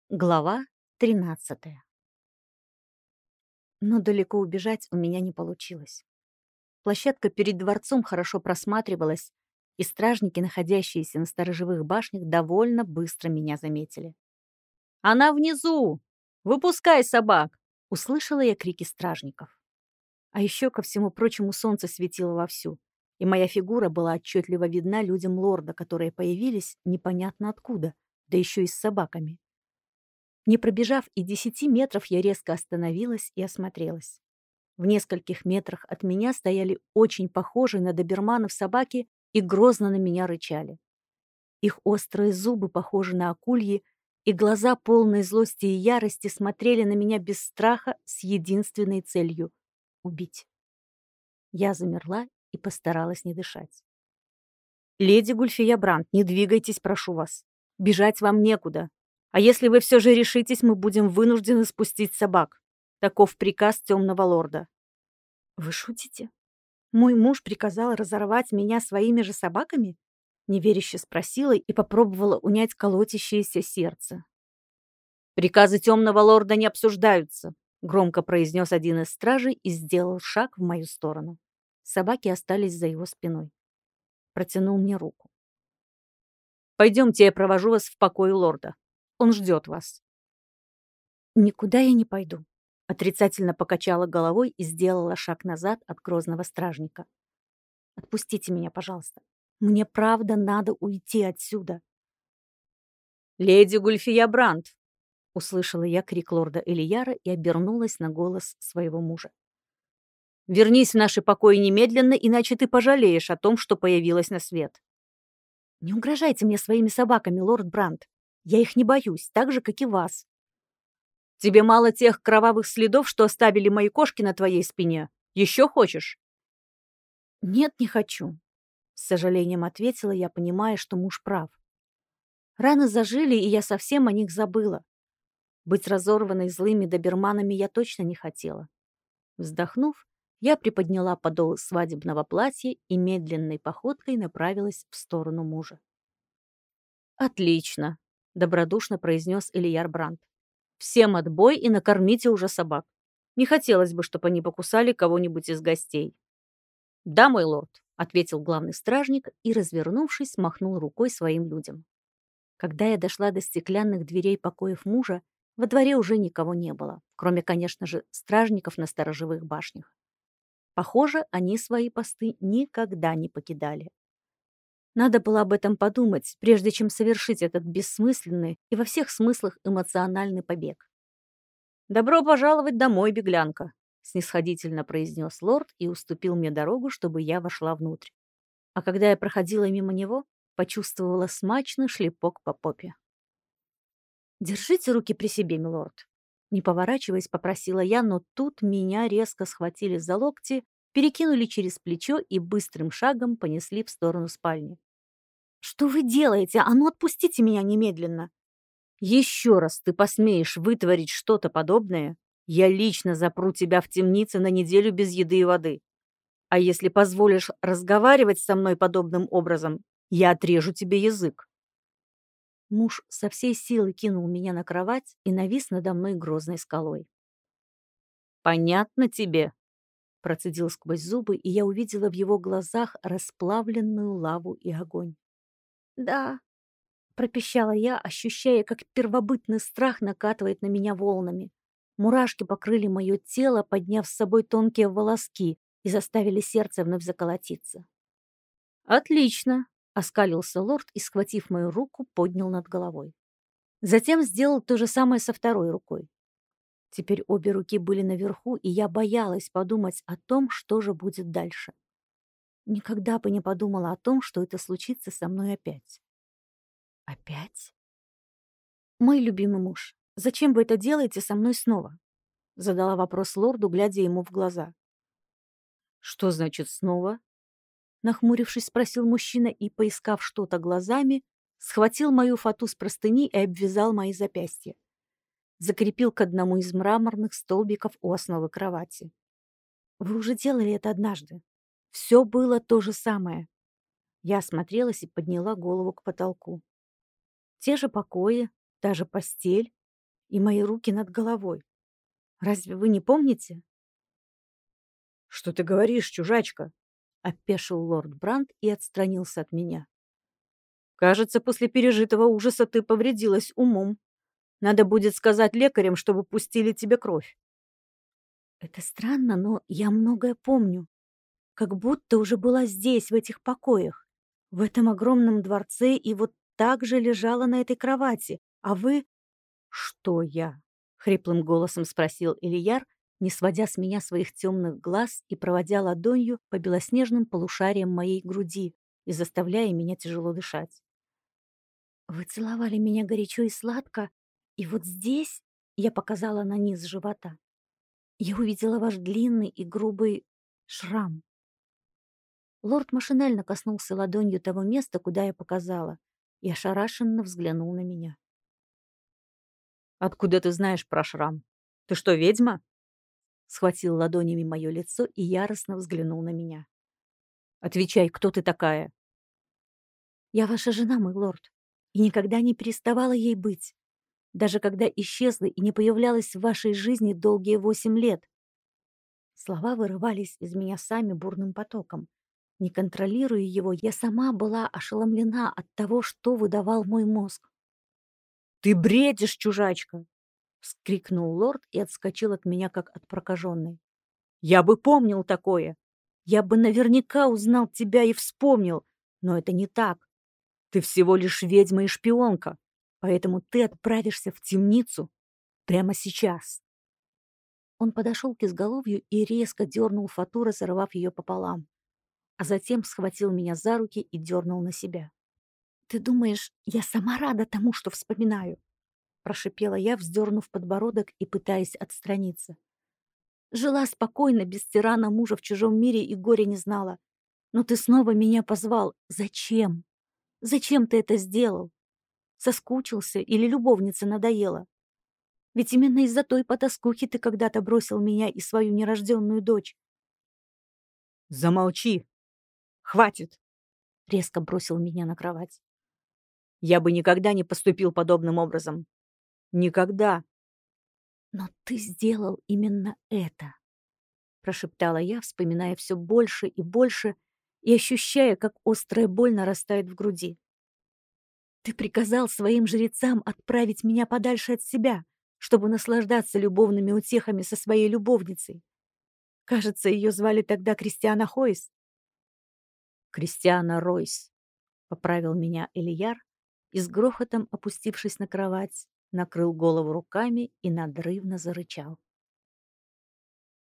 Глава 13. Но далеко убежать у меня не получилось. Площадка перед дворцом хорошо просматривалась, и стражники, находящиеся на сторожевых башнях, довольно быстро меня заметили. «Она внизу! Выпускай собак!» — услышала я крики стражников. А еще, ко всему прочему, солнце светило вовсю, и моя фигура была отчетливо видна людям лорда, которые появились непонятно откуда, да еще и с собаками. Не пробежав и 10 метров, я резко остановилась и осмотрелась. В нескольких метрах от меня стояли очень похожие на доберманов собаки и грозно на меня рычали. Их острые зубы, похожи на акульи, и глаза, полные злости и ярости, смотрели на меня без страха с единственной целью — убить. Я замерла и постаралась не дышать. «Леди Гульфия Брандт, не двигайтесь, прошу вас. Бежать вам некуда. А если вы все же решитесь, мы будем вынуждены спустить собак. Таков приказ темного лорда». «Вы шутите? Мой муж приказал разорвать меня своими же собаками?» Неверяще спросила и попробовала унять колотящееся сердце. «Приказы темного лорда не обсуждаются», — громко произнес один из стражей и сделал шаг в мою сторону. Собаки остались за его спиной. Протянул мне руку. «Пойдемте, я провожу вас в покой лорда. Он ждет вас». «Никуда я не пойду», — отрицательно покачала головой и сделала шаг назад от грозного стражника. «Отпустите меня, пожалуйста. Мне правда надо уйти отсюда». «Леди Гульфия Брандт!» — услышала я крик лорда Элияра и обернулась на голос своего мужа. «Вернись в наши покои немедленно, иначе ты пожалеешь о том, что появилась на свет». «Не угрожайте мне своими собаками, лорд Брандт. Я их не боюсь, так же, как и вас». «Тебе мало тех кровавых следов, что оставили мои кошки на твоей спине? Еще хочешь?» «Нет, не хочу», — с сожалением ответила я, понимая, что муж прав. Раны зажили, и я совсем о них забыла. Быть разорванной злыми доберманами я точно не хотела. Вздохнув, я приподняла подол свадебного платья и медленной походкой направилась в сторону мужа. «Отлично», — добродушно произнес Элияр Брандт. «Всем отбой и накормите уже собак. Не хотелось бы, чтобы они покусали кого-нибудь из гостей». «Да, мой лорд», — ответил главный стражник и, развернувшись, махнул рукой своим людям. Когда я дошла до стеклянных дверей покоев мужа, во дворе уже никого не было, кроме, конечно же, стражников на сторожевых башнях. Похоже, они свои посты никогда не покидали. Надо было об этом подумать, прежде чем совершить этот бессмысленный и во всех смыслах эмоциональный побег. «Добро пожаловать домой, беглянка», — снисходительно произнес лорд и уступил мне дорогу, чтобы я вошла внутрь. А когда я проходила мимо него, почувствовала смачный шлепок по попе. «Держите руки при себе, милорд», — не поворачиваясь, попросила я, но тут меня резко схватили за локти, перекинули через плечо и быстрым шагом понесли в сторону спальни. «Что вы делаете? А ну отпустите меня немедленно!» «Еще раз ты посмеешь вытворить что-то подобное, я лично запру тебя в темнице на неделю без еды и воды. А если позволишь разговаривать со мной подобным образом, я отрежу тебе язык». Муж со всей силы кинул меня на кровать и навис надо мной грозной скалой. «Понятно тебе?» — процедил сквозь зубы, и я увидела в его глазах расплавленную лаву и огонь. «Да», — пропищала я, ощущая, как первобытный страх накатывает на меня волнами. Мурашки покрыли мое тело, подняв с собой тонкие волоски и заставили сердце вновь заколотиться. «Отлично!» — оскалился лорд и, схватив мою руку, поднял над головой. Затем сделал то же самое со второй рукой. Теперь обе руки были наверху, и я боялась подумать о том, что же будет дальше. Никогда бы не подумала о том, что это случится со мной опять. Опять? «Мой любимый муж, зачем вы это делаете со мной снова?» Задала вопрос лорду, глядя ему в глаза. «Что значит снова?» Нахмурившись, спросил мужчина и, поискав что-то глазами, схватил мою фату с простыни и обвязал мои запястья. Закрепил к одному из мраморных столбиков у основы кровати. «Вы уже делали это однажды. Все было то же самое». Я осмотрелась и подняла голову к потолку. Те же покои, та же постель, и мои руки над головой. Разве вы не помните? «Что ты говоришь, чужачка?» Опешил лорд Брандт и отстранился от меня. «Кажется, после пережитого ужаса ты повредилась умом. Надо будет сказать лекарям, чтобы пустили тебе кровь». Это странно, но я многое помню. Как будто уже была здесь, в этих покоях, в этом огромном дворце и вот так же лежала на этой кровати. А вы... «Что я?» — хриплым голосом спросил Ильяр, не сводя с меня своих темных глаз и проводя ладонью по белоснежным полушариям моей груди и заставляя меня тяжело дышать. «Вы целовали меня горячо и сладко, и вот здесь...» — я показала на низ живота. «Я увидела ваш длинный и грубый шрам». Лорд машинально коснулся ладонью того места, куда я показала, и ошарашенно взглянул на меня. «Откуда ты знаешь про шрам? Ты что, ведьма?» Схватил ладонями мое лицо и яростно взглянул на меня. «Отвечай, кто ты такая?» «Я ваша жена, мой лорд, и никогда не переставала ей быть, даже когда исчезла и не появлялась в вашей жизни долгие 8 лет». Слова вырывались из меня сами бурным потоком. Не контролируя его, я сама была ошеломлена от того, что выдавал мой мозг. «Ты бредишь, чужачка!» — вскрикнул лорд и отскочил от меня, как от прокаженной. «Я бы помнил такое! Я бы наверняка узнал тебя и вспомнил, но это не так. Ты всего лишь ведьма и шпионка, поэтому ты отправишься в темницу прямо сейчас». Он подошел к изголовью и резко дернул фату, разорвав ее пополам, а затем схватил меня за руки и дернул на себя. «Ты думаешь, я сама рада тому, что вспоминаю?» — прошипела я, вздернув подбородок и пытаясь отстраниться. Жила спокойно, без тирана мужа в чужом мире и горя не знала. Но ты снова меня позвал. Зачем? Зачем ты это сделал? Соскучился или любовница надоела? Ведь именно из-за той потаскухи ты когда-то бросил меня и свою нерожденную дочь. «Замолчи! Хватит!» — резко бросил меня на кровать. «Я бы никогда не поступил подобным образом. Никогда!» Но ты сделал именно это, — прошептала я, вспоминая все больше и больше и ощущая, как острая боль нарастает в груди. Ты приказал своим жрецам отправить меня подальше от себя, чтобы наслаждаться любовными утехами со своей любовницей. Кажется, ее звали тогда Кристиана Хойс. «Кристиана Ройс», — поправил меня Элияр и с грохотом, опустившись на кровать, накрыл голову руками и надрывно зарычал.